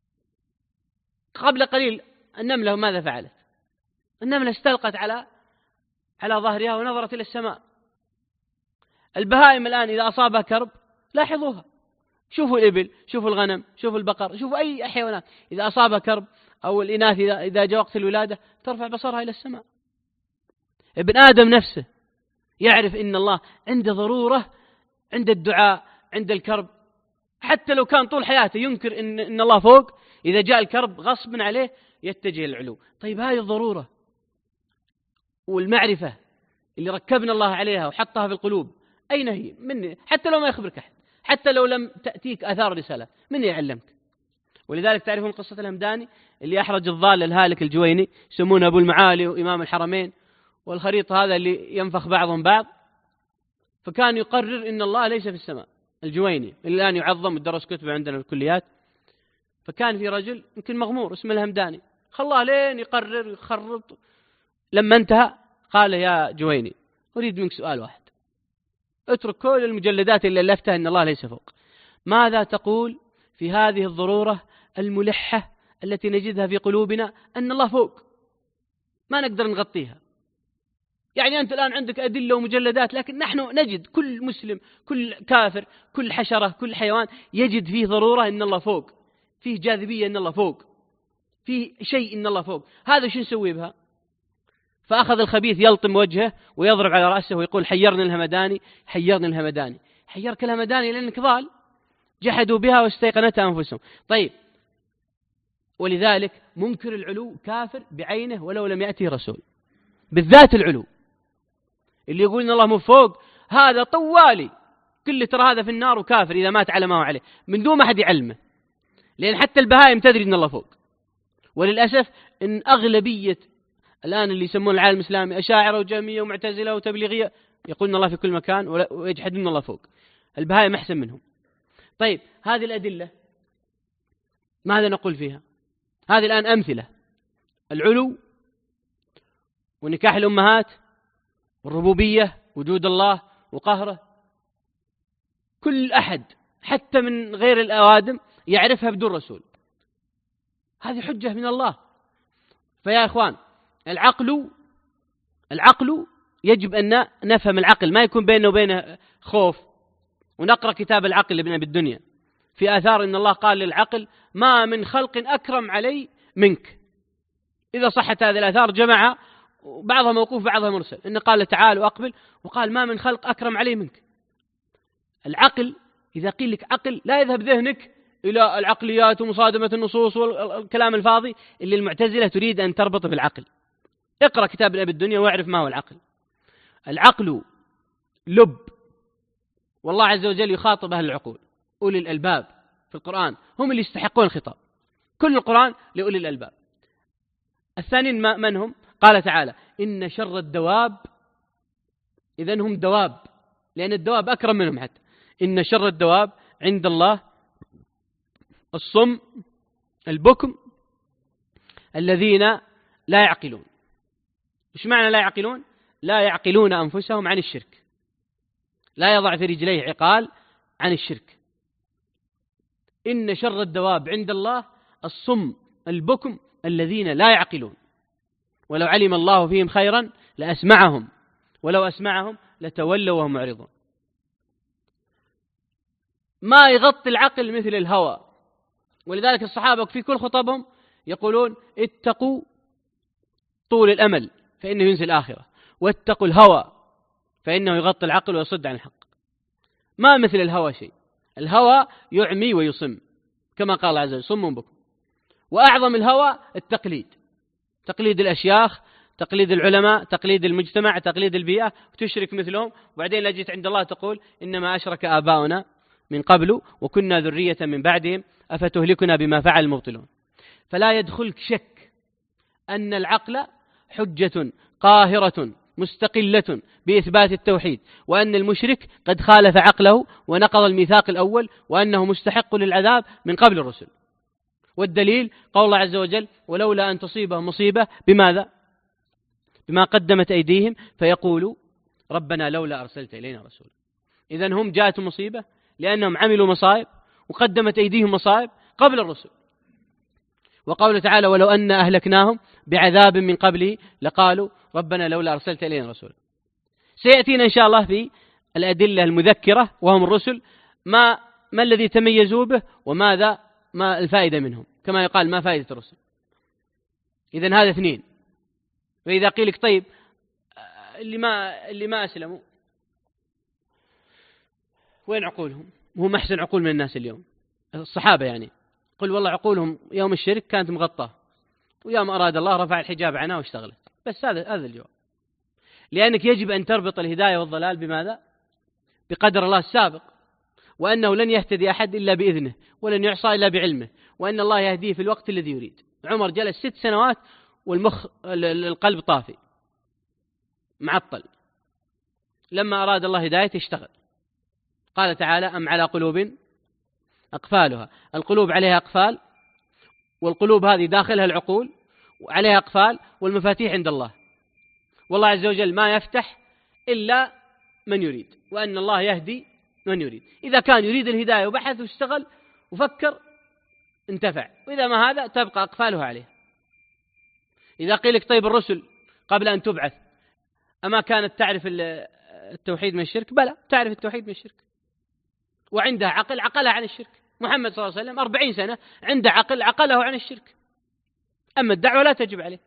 قبل قليل النملة ماذا فعلت؟ النملة استلقت على على ظهرها ونظرت إلى السماء. البهائم الآن إذا أصابها كرب لاحظوها، شوفوا الإبل، شوفوا الغنم، شوفوا البقر، شوفوا أي حيوانات إذا أصابها كرب، أو الإناث إذا إذا جاء وقت الولادة ترفع بصرها إلى السماء. ابن آدم نفسه يعرف إن الله عنده ضرورة عند الدعاء عند الكرب، حتى لو كان طول حياته ينكر إن, إن الله فوق، إذا جاء الكرب غصبا عليه يتجه للعلو. طيب هذه الضرورة والمعرفة اللي ركبنا الله عليها وحطها في القلوب أين هي؟ مني، حتى لو ما يخبرك أحد، حتى لو لم تأتيك آثار رسالة، من يعلمك؟ ولذلك تعرفون قصة الهمداني اللي أحرج الضال الهالك الجويني، يسمونه أبو المعالي وإمام الحرمين، والخريط هذا اللي ينفخ بعضهم بعض. فكان يقرر إن الله ليس في السماء. الجويني الآن يعظم ودرس كتبه عندنا في الكليات. فكان في رجل يمكن مغمور اسمه الهمداني، خلاه لين يقرر يخرط. لما انتهى قال يا جويني أريد منك سؤال واحد، اترك كل المجلدات اللي ألفتها إن الله ليس فوق. ماذا تقول في هذه الضرورة الملحة التي نجدها في قلوبنا أن الله فوق ما نقدر نغطيها؟ يعني أنت الآن عندك أدلة ومجلدات، لكن نحن نجد كل مسلم كل كافر كل حشرة كل حيوان يجد فيه ضرورة إن الله فوق، فيه جاذبية إن الله فوق، فيه شيء إن الله فوق. هذا شو نسوي بها؟ فأخذ الخبيث يلطم وجهه ويضرب على رأسه ويقول حيرني الهمداني حيرني الهمداني. حيرك الهمداني لأنك ضال، جحدوا بها واستيقنتها أنفسهم. طيب، ولذلك منكر العلو كافر بعينه ولو لم يأتي رسول، بالذات العلو. اللي يقول إن الله مو فوق هذا طوالي، كل ترى هذا في النار وكافر إذا مات على ما هو عليه من دون ما أحد يعلمه، لأن حتى البهائم تدري إن الله فوق. وللأسف إن أغلبية الآن اللي يسمون العالم الإسلامي أشاعرة وجهمية ومعتزلة وتبليغية يقولون الله في كل مكان ويجحدون الله فوق. البهائم أحسن منهم. طيب هذه الأدلة ماذا نقول فيها؟ هذه الآن أمثلة: العلو ونكاح الأمهات والربوبية وجود الله وقهره. كل أحد حتى من غير الأوادم يعرفها بدون رسول. هذه حجة من الله. فيا إخوان، العقل العقل يجب أن نفهم العقل، ما يكون بينه وبينه خوف. ونقرأ كتاب العقل لابن أبي الدنيا في آثار إن الله قال للعقل ما من خلق أكرم علي منك. إذا صحت هذه الآثار جمع بعضها موقوف بعضها مرسل، إن قال تعال وأقبل وقال ما من خلق أكرم علي منك. العقل إذا قيل لك عقل لا يذهب ذهنك إلى العقليات ومصادمة النصوص والكلام الفاضي اللي المعتزلة تريد أن تربط بالعقل. اقرأ كتاب ابن أبي الدنيا واعرف ما هو العقل. العقل لب، والله عز وجل يخاطب أهل العقول، أولي الألباب في القرآن هم اللي يستحقون الخطاب. كل القرآن لأولي الألباب. الثانيين من هم؟ قال تعالى إن شر الدواب، إذن هم دواب لأن الدواب أكرم منهم. حتى إن شر الدواب عند الله الصم البكم الذين لا يعقلون. إيش معنى لا يعقلون؟ لا يعقلون أنفسهم عن الشرك، لا يضع في رجليه عقال عن الشرك. إن شر الدواب عند الله الصم البكم الذين لا يعقلون، ولو علم الله فيهم خيرا لأسمعهم ولو أسمعهم لتولوا وهم معرضون. ما يغطي العقل مثل الهوى، ولذلك الصحابة في كل خطبهم يقولون اتقوا طول الأمل فإنه ينزل الآخرة، واتقوا الهوى فإنه يغطي العقل ويصد عن الحق. ما مثل الهوى شيء، الهوى يعمي ويصم كما قال الله عز وجل صم بكم. وأعظم الهوى التقليد، تقليد الأشياخ، تقليد العلماء، تقليد المجتمع، تقليد البيئة، وتشرك مثلهم، وبعدين لجيت عند الله تقول إنما أشرك آباؤنا من قبل وكنا ذرية من بعدهم أفتهلكنا بما فعل المبطلون. فلا يدخلك شك أن العقل حجة قاهرة مستقلة بإثبات التوحيد، وأن المشرك قد خالف عقله ونقض الميثاق الأول، وأنه مستحق للعذاب من قبل الرسل. والدليل قول الله عز وجل ولولا أن تصيبهم مصيبة بماذا؟ بما قدمت أيديهم فيقولوا ربنا لولا أرسلت إلينا رسولا. إذن هم جاءت مصيبة لأنهم عملوا مصائب وقدمت أيديهم مصائب قبل الرسل. وقوله تعالى ولو أن أهلكناهم بعذاب من قبله لقالوا ربنا لولا أرسلت إلينا رسولا. سيأتينا إن شاء الله في الأدلة المذكرة وهم الرسل ما ما الذي تميزوا به وماذا ما الفائدة منهم، كما يقال ما فائدة الرسل. إذن هذا اثنين. وإذا قيل لك طيب اللي ما اللي ما أسلموا وين عقولهم؟ وهم أحسن عقول من الناس اليوم، الصحابة يعني. قل والله عقولهم يوم الشرك كانت مغطاة، ويوم أراد الله رفع الحجاب عنها واشتغلت. بس هذا هذا الجواب. لأنك يجب أن تربط الهداية والضلال بماذا؟ بقدر الله السابق، وأنه لن يهتدي أحد إلا بإذنه، ولن يعصى إلا بعلمه، وأن الله يهديه في الوقت الذي يريد. عمر جلس ست سنوات والمخ القلب طافي معطل، لما أراد الله هدايته اشتغل. قال تعالى أم على قلوب أقفالها. القلوب عليها أقفال، والقلوب هذه داخلها العقول وعليها أقفال، والمفاتيح عند الله. والله عز وجل ما يفتح إلا من يريد، وأن الله يهدي من يريد. إذا كان يريد الهداية وبحث واشتغل وفكر انتفع، وإذا ما هذا تبقى أقفالها عليه. إذا قيل لك طيب الرسل قبل أن تبعث أما كانت تعرف التوحيد من الشرك؟ بلى تعرف التوحيد من الشرك، وعندها عقل عقلها عن الشرك. محمد صلى الله عليه وسلم أربعين سنة عنده عقل عقله عن الشرك. أما الدعوة لا تجب عليه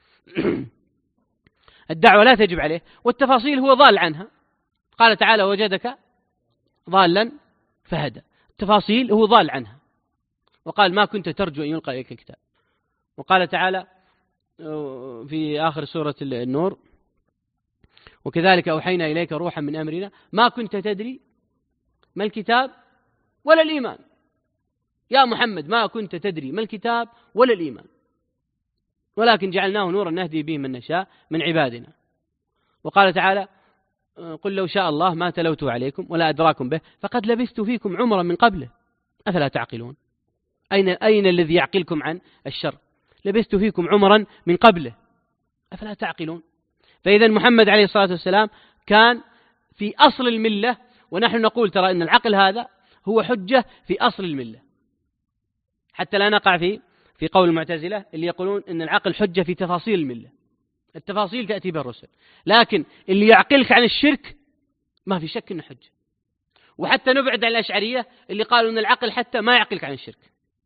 الدعوة لا تجب عليه، والتفاصيل هو ضال عنها. قال تعالى وجدك ضالا فهدى، التفاصيل هو ضال عنها. وقال ما كنت ترجو أن يلقى إليك الكتاب. وقال تعالى في آخر سورة النور وكذلك أوحينا إليك روحا من أمرنا ما كنت تدري ما الكتاب ولا الإيمان. يا محمد ما كنت تدري ما الكتاب ولا الإيمان، ولكن جعلناه نورا نهدي به من نشاء من عبادنا. وقال تعالى قل لو شاء الله ما تلوته عليكم ولا أدراكم به فقد لبثت فيكم عمرا من قبله أفلا تعقلون. أين أين الذي يعقلكم عن الشر؟ لبثت فيكم عمرا من قبله أفلا تعقلون. فإذا محمد عليه الصلاة والسلام كان في أصل الملة، ونحن نقول ترى أن العقل هذا هو حجة في أصل الملة، حتى لا نقع في في قول المعتزلة اللي يقولون أن العقل حجة في تفاصيل الملة. التفاصيل تأتي بها الرسل، لكن اللي يعقلك عن الشرك ما في شك أنه حجة. وحتى نبعد عن الأشعرية اللي قالوا أن العقل حتى ما يعقلك عن الشرك.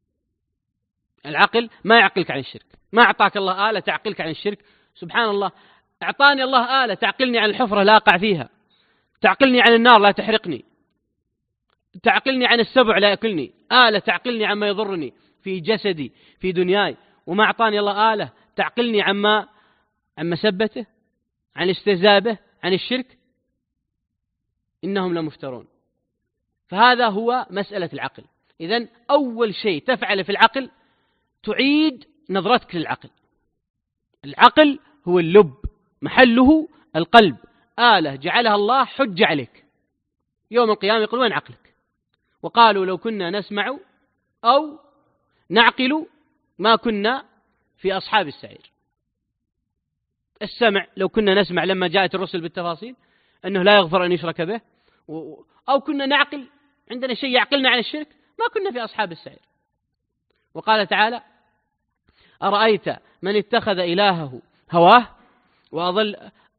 العقل ما يعقلك عن الشرك، ما أعطاك الله آلة تعقلك عن الشرك. سبحان الله، أعطاني الله آلة تعقلني عن الحفرة لا أقع فيها، تعقلني عن النار لا تحرقني، تعقلني عن السبع لا يأكلني، آلة تعقلني عما يضرني في جسدي في دنياي. وما أعطاني الله آلة تعقلني عما عن مسبته، عن الاستهزاء به، عن الشرك. إنهم لمفترون. فهذا هو مسألة العقل. إذن أول شيء تفعل في العقل تعيد نظرتك للعقل. العقل هو اللب، محله القلب، آلة جعلها الله حج عليك. يوم القيامة يقول وين عقلك؟ وقالوا لو كنا نسمع أو نعقل ما كنا في أصحاب السعير. السمع لو كنا نسمع لما جاءت الرسل بالتفاصيل أنه لا يغفر أن يشرك به، أو كنا نعقل عندنا شيء يعقلنا عن الشرك ما كنا في أصحاب السعير. وقال تعالى أرأيت من اتخذ إلهه هواه وأضل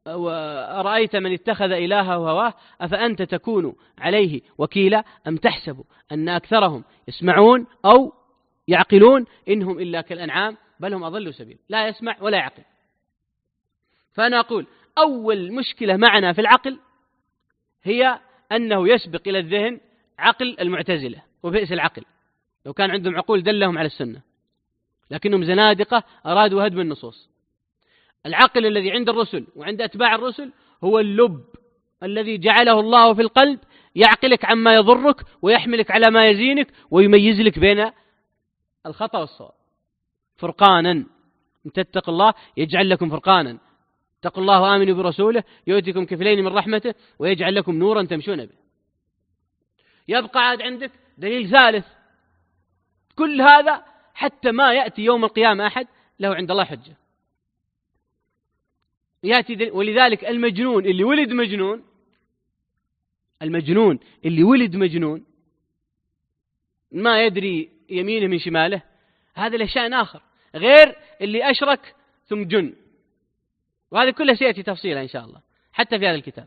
أرأيت من اتخذ إلهه هواه أفأنت تكون عليه وكيلا أم تحسب أن أكثرهم يسمعون أو يعقلون إنهم إلا كالأنعام بل هم أضلوا سبيل. لا يسمع ولا يعقل. فأنا أقول أول مشكلة معنا في العقل هي أنه يسبق إلى الذهن عقل المعتزلة وبئس العقل، لو كان عندهم عقول دلهم على السنة، لكنهم زنادقة أرادوا هدم النصوص. العقل الذي عند الرسل وعند أتباع الرسل هو اللب الذي جعله الله في القلب، يعقلك عما يضرك ويحملك على ما يزينك ويميز لك بين الخطأ والصواب. فرقانا، إن تتقوا الله يجعل لكم فرقانا، اتقوا الله وآمنوا برسوله يؤتكم كفلين من رحمته ويجعل لكم نورا تمشون به. يبقى عاد عندك دليل ثالث. كل هذا حتى ما يأتي يوم القيامة أحد له عند الله حجة. يأتي ولذلك المجنون اللي ولد مجنون، المجنون اللي ولد مجنون ما يدري يمينه من شماله، هذا له شأن آخر غير اللي أشرك ثم جن، وهذا كله سيأتي تفصيلا إن شاء الله حتى في هذا الكتاب.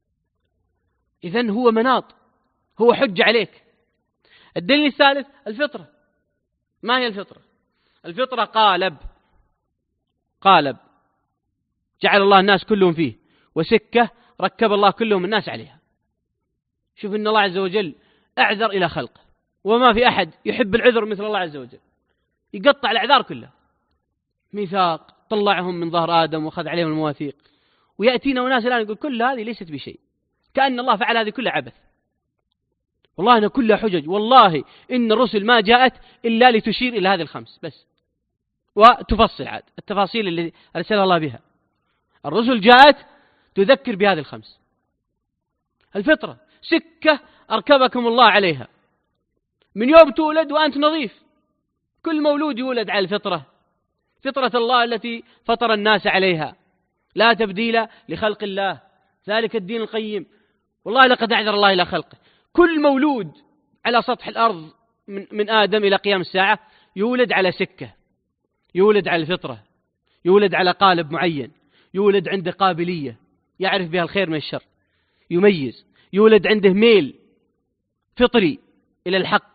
إذن هو مناط، هو حجة عليك. الدليل الثالث الفطرة. ما هي الفطرة؟ الفطرة قالب، قالب جعل الله الناس كلهم فيه، وسكة ركب الله كلهم الناس عليها. شوف إن الله عز وجل أعذر إلى خلقه، وما في أحد يحب العذر مثل الله عز وجل، يقطع الأعذار كلها. ميثاق طلعهم من ظهر آدم وأخذ عليهم المواثيق، ويأتينا وناس الآن يقول كل هذه ليست بشيء، كأن الله فعل هذه كلها عبث. والله أنا كلها حجج، والله إن الرسل ما جاءت إلا لتشير إلى هذه الخمس بس، وتفصل عاد التفاصيل اللي أرسلها الله بها. الرسل جاءت تذكر بهذه الخمس. الفطرة سكة أركبكم الله عليها من يوم تولد وأنت نظيف. كل مولود يولد على الفطرة، فطرة الله التي فطر الناس عليها، لا تبديل لخلق الله، ذلك الدين القيم. والله لقد أعذر الله إلى خلقه. كل مولود على سطح الأرض من, من آدم إلى قيام الساعة يولد على سكة، يولد على الفطرة، يولد على قالب معين، يولد عنده قابلية يعرف بها الخير من الشر، يميز، يولد عنده ميل فطري إلى الحق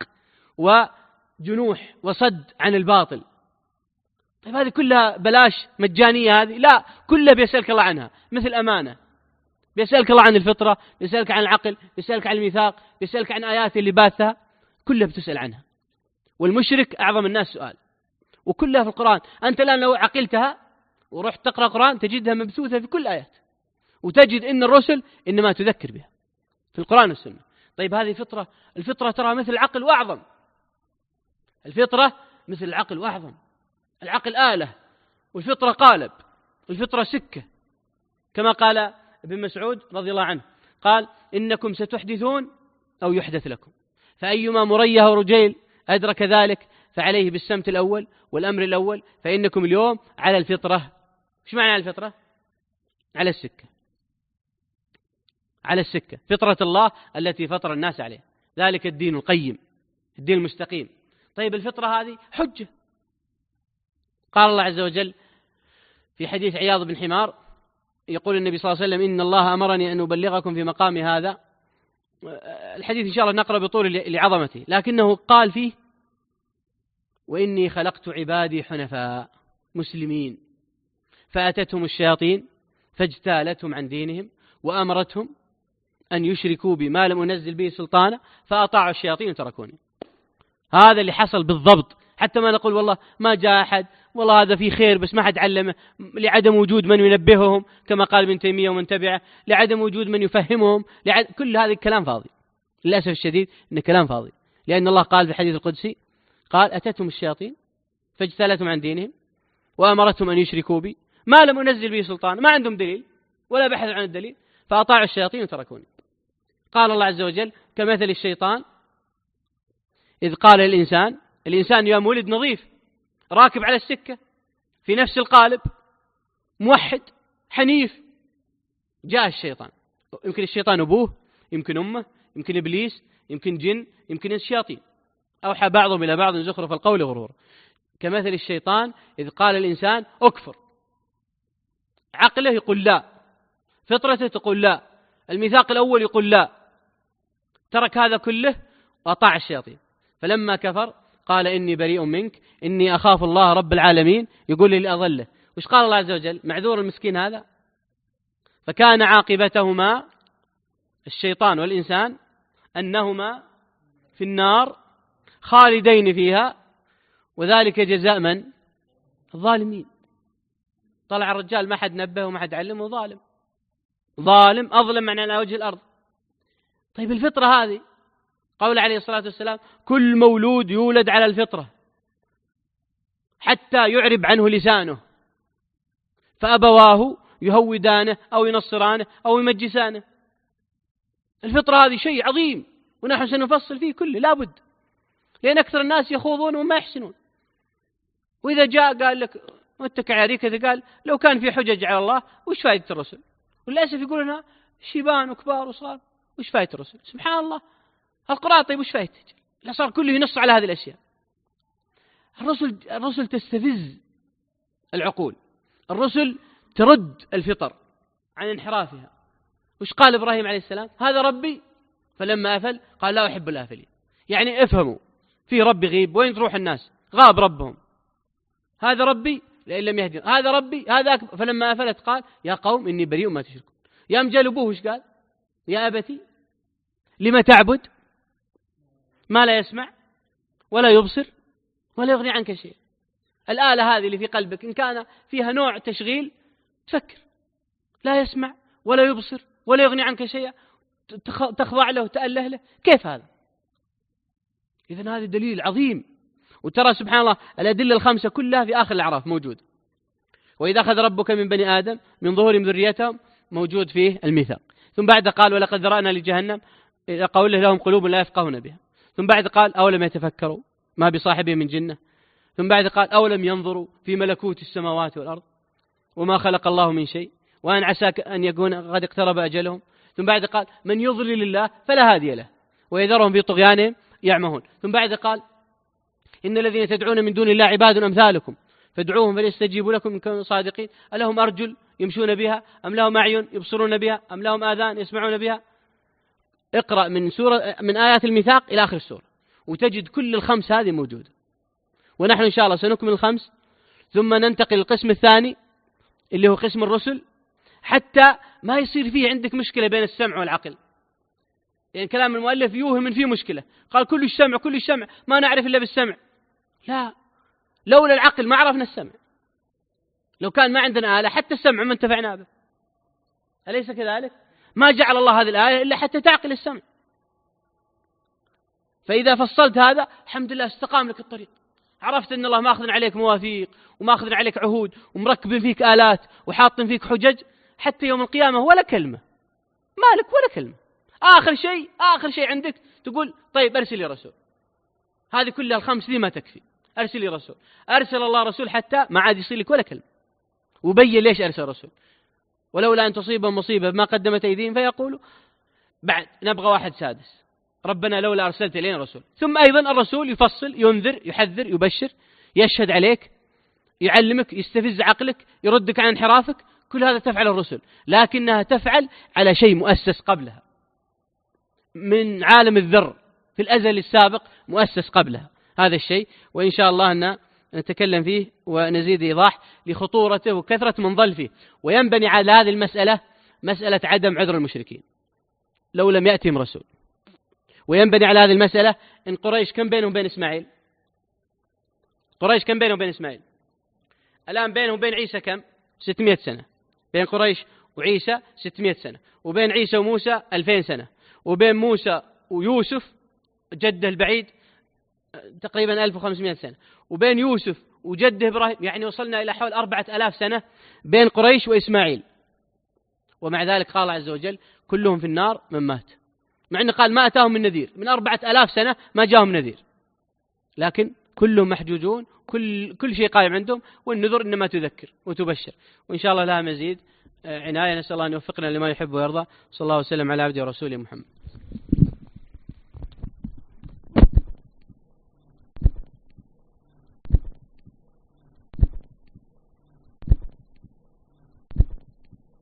وجنوح وصد عن الباطل. طيب هذه كلها بلاش مجانية هذه؟ لا، كلها بيسألك الله عنها. مثل أمانة، بيسألك الله عن الفطرة، بيسألك عن العقل، بيسألك عن الميثاق، بيسألك عن آيات اللي باثها، كلها بتسأل عنها. والمشرك أعظم الناس سؤال، وكلها في القرآن. أنت الآن لو عقلتها ورحت تقرأ قرآن تجدها مبثوثة في كل آيات، وتجد إن الرسل إنما تذكر بها في القرآن والسنة. طيب هذه فطرة، الفطرة ترى مثل العقل وأعظم، الفطرة مثل العقل وأعظم. العقل آلة والفطرة قالب، الفطرة سكة، كما قال ابن مسعود رضي الله عنه قال إنكم ستحدثون أو يحدث لكم، فأيما مريه ورجيل أدرك ذلك فعليه بالسمت الأول والأمر الأول، فإنكم اليوم على الفطرة. إيش معنى على الفطرة؟ على السكة، على السكة، فطرة الله التي فطر الناس عليه، ذلك الدين القيم، الدين المستقيم. طيب الفطرة هذه حجة. قال الله عز وجل في حديث عياض بن حمار، يقول النبي صلى الله عليه وسلم إن الله أمرني أن أبلغكم في مقام هذا. الحديث إن شاء الله نقرأ بطول لعظمته، لكنه قال فيه وإني خلقت عبادي حنفاء مسلمين فأتتهم الشياطين فاجتالتهم عن دينهم وأمرتهم أن يشركوا بما لم أنزل به سلطانا فأطاعوا الشياطين وتركوني. هذا اللي حصل بالضبط، حتى ما نقول والله ما جاء أحد، والله هذا فيه خير بس ما حد علمه، لعدم وجود من ينبههم كما قال ابن تيمية ومن تبعه، لعدم وجود من يفهمهم، لعد... كل هذا الكلام فاضي. للأسف الشديد إن كلام فاضي، لأن الله قال في الحديث القدسي قال أتتهم الشياطين فاجتالتهم عن دينهم وأمرتهم أن يشركوا بي ما لم أنزل به سلطان، ما عندهم دليل ولا بحث عن الدليل، فأطاعوا الشياطين وتركوني. قال الله عز وجل كمثل الشيطان إذ قال الإنسان، الإنسان يوم ولد نظيف راكب على السكة في نفس القالب موحد حنيف، جاء الشيطان. يمكن الشيطان أبوه، يمكن أمه، يمكن إبليس، يمكن جن، يمكن الشياطين، أوحى بعضهم إلى بعض زخرف القول غرورا. كمثل الشيطان إذ قال الإنسان أكفر، عقله يقول لا، فطرته تقول لا، الميثاق الأول يقول لا، ترك هذا كله وأطاع الشياطين. فلما كفر قال إني بريء منك إني أخاف الله رب العالمين، يقول لي لأضله. وش قال الله عز وجل؟ معذور المسكين هذا. فكان عاقبتهما الشيطان والإنسان أنهما في النار خالدين فيها، وذلك جزاء من؟ الظالمين. طلع الرجال ما حد نبه وما حد علمه، ظالم ظالم أظلم من على وجه الأرض. طيب الفطرة هذه، قول عليه الصلاة والسلام كل مولود يولد على الفطرة حتى يعرب عنه لسانه، فأبواه يهودانه أو ينصرانه أو يمجسانه. الفطرة هذه شيء عظيم، ونحن سنفصل فيه كله لابد، لأن أكثر الناس يخوضون وما يحسنون. وإذا جاء قال لك واتك عريكة، قال لو كان في حجج على الله وش فائدة الرسل؟ وللأسف يقولونها شيبان وكبار وصغار، وش فائدة الرسل؟ سبحان الله، القرآن طيب وش فائدة؟ لا صار كله ينص على هذه الأشياء. الرسل الرسل تستفز العقول، الرسل ترد الفطر عن انحرافها. وش قال إبراهيم عليه السلام؟ هذا ربي، فلما أفل قال لا أحب الآفلين. يعني افهموا، في ربي غيب، وين تروح الناس؟ غاب ربهم. هذا ربي لئن لم يهدي، هذا ربي هذا أكبر. فلما أفلت قال يا قوم إني بريء ما تشركون. يا مجال أبوه وش قال؟ يا أبتي لما تعبد ما لا يسمع ولا يبصر ولا يغني عنك شيء. الآلة هذه اللي في قلبك إن كان فيها نوع تشغيل تفكر، لا يسمع ولا يبصر ولا يغني عنك شيء، تخضع له وتأله له، كيف هذا؟ إذن هذا دليل عظيم. وترى سبحان الله الأدلة الخمسة كلها في آخر الأعراف موجود. وإذا أخذ ربك من بني آدم من ظهورهم ذريتهم، موجود فيه الميثاق. ثم بعد قال ولقد ذرأنا لجهنم، إلى قوله لهم قلوب لا يفقهون بها. ثم بعد قال أولم يتفكروا ما بصاحبهم من جنة. ثم بعد قال أولم ينظروا في ملكوت السماوات والأرض وما خلق الله من شيء وأن عسى أن يكون قد اقترب أجلهم. ثم بعد قال من يضلل الله فلا هادي له ويذرهم في طغيانهم يعمهون. ثم بعد قال إن الذين تدعون من دون الله عباد أمثالكم فادعوهم فليستجيبوا لكم إن كانوا صادقين. ألهم أرجل يمشون بها أم لهم أعين يبصرون بها أم لهم آذان يسمعون بها؟ اقرأ من سورة من آيات الميثاق إلى آخر السورة وتجد كل الخمس هذه موجودة. ونحن إن شاء الله سنكمل الخمس، ثم ننتقل للقسم الثاني اللي هو قسم الرسل، حتى ما يصير فيه عندك مشكلة بين السمع والعقل. يعني كلام المؤلف يوهم من فيه مشكلة، قال كل السمع كل السمع ما نعرف إلا بالسمع. لا، لولا العقل ما عرفنا السمع. لو كان ما عندنا آلة حتى السمع ما انتفعنا به، أليس كذلك؟ ما جعل الله هذه الآية إلا حتى تعقل السمع. فإذا فصلت هذا الحمد لله استقام لك الطريق، عرفت أن الله ما أخذن عليك مواثيق وما أخذن عليك عهود ومركب فيك آلات وحاط فيك حجج، حتى يوم القيامة ولا كلمة مالك ولا كلمة. آخر شيء آخر شيء عندك تقول طيب أرسل لي رسول. هذه كلها الخمس دي ما تكفي، أرسل لي رسول. أرسل الله رسول حتى ما عاد يصير لك ولا كلمة. وبين ليش أرسل رسول، ولولا أن تصيبهم مصيبة ما قدمت أيديهم فيقولوا بعد نبغى واحد سادس، ربنا لولا أرسلت إلينا رسول. ثم أيضا الرسول يفصل ينذر يحذر يبشر يشهد عليك يعلمك يستفز عقلك يردك عن انحرافك، كل هذا تفعل الرسل، لكنها تفعل على شيء مؤسس قبلها من عالم الذر في الأزل السابق، مؤسس قبلها هذا الشيء. وإن شاء الله أن نتكلم فيه ونزيد إيضاح لخطورته وكثرة من ظل فيه. وينبني على هذه المسألة مسألة عدم عذر المشركين لو لم يأتهم رسول، وينبني على هذه المسألة إن قريش كم بينهم بين إسماعيل؟ قريش كم بينهم بين إسماعيل؟ الآن بينهم بين عيسى كم؟ ستمائة سنة. بين قريش وعيسى ستمائة سنة، وبين عيسى وموسى ألفين سنة، وبين موسى ويوسف جده البعيد تقريبا ألف وخمسمائة سنة، وبين يوسف وجده إبراهيم يعني وصلنا إلى حول أربعة آلاف سنة بين قريش وإسماعيل. ومع ذلك قال عز وجل كلهم في النار من مات، مع أنه قال ما أتاهم من نذير، من أربعة آلاف سنة ما جاءهم نذير، لكن كلهم محجوجون، كل كل شيء قائم عندهم، والنذر إنما تذكر وتبشر. وإن شاء الله لها مزيد عناية، نسأل الله أن يوفقنا لما يحب ويرضى. صلى الله وسلم على عبده ورسوله محمد.